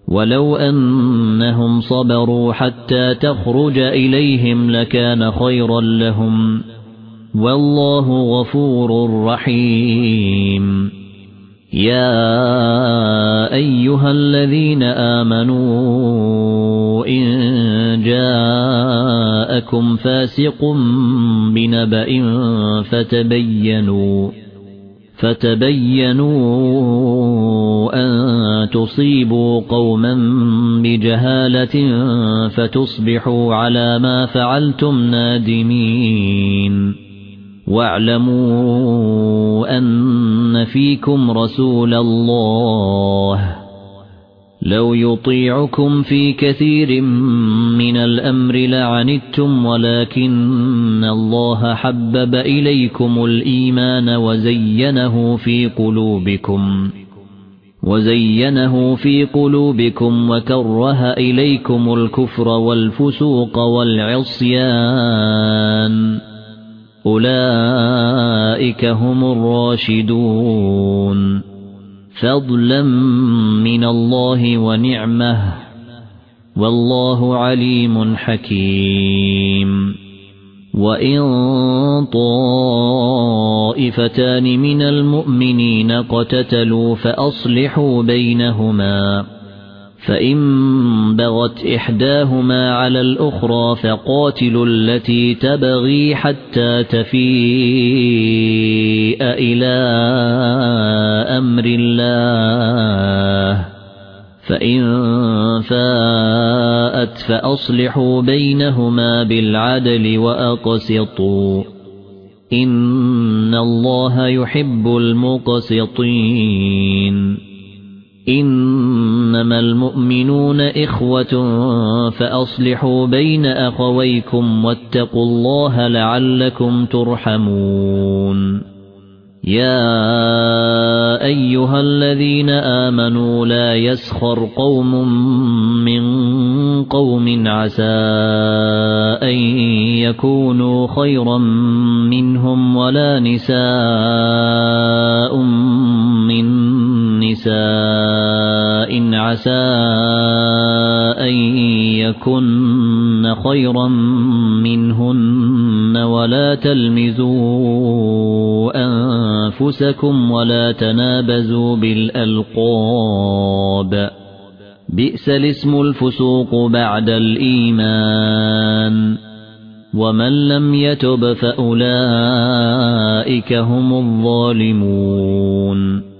ولو أنهم صبروا حتى تخرج إليهم لكان خيرا لهم والله غفور رحيم يا أيها الذين آمنوا إن جاءكم فاسق بنبأ فتبينوا أن تصيبوا قوما بجهالة فتصبحوا على ما فعلتم نادمين واعلموا أن فيكم رسول الله لو يطيعكم في كثير من الأمر لعنتم ولكن الله حبب إليكم الإيمان وزينه في قلوبكم وكره إليكم الكفر والفسوق والعصيان أولئك هم الراشدون فضلا من الله ونعمه والله عليم حكيم وإن طائفتان من المؤمنين اقتتلوا فأصلحوا بينهما فإن بغت إحداهما على الأخرى فقاتلوا التي تبغي حتى تفيء إلى أمر الله فإن فاءت فأصلحوا بينهما بالعدل وأقسطوا إن الله يحب المقسطين إنما المؤمنون إخوة فأصلحوا بين أخويكم واتقوا الله لعلكم ترحمون يا أيها الذين آمنوا لا يسخر قوم من قوم عسى أن يكونوا خيرا منهم ولا نساء من نساء عسى أن يكن خيرا منهن ولا تلمزوا أنفسكم ولا تنابزوا بالألقاب بئس الاسم الفسوق بعد الإيمان ومن لم يتب فأولئك هم الظالمون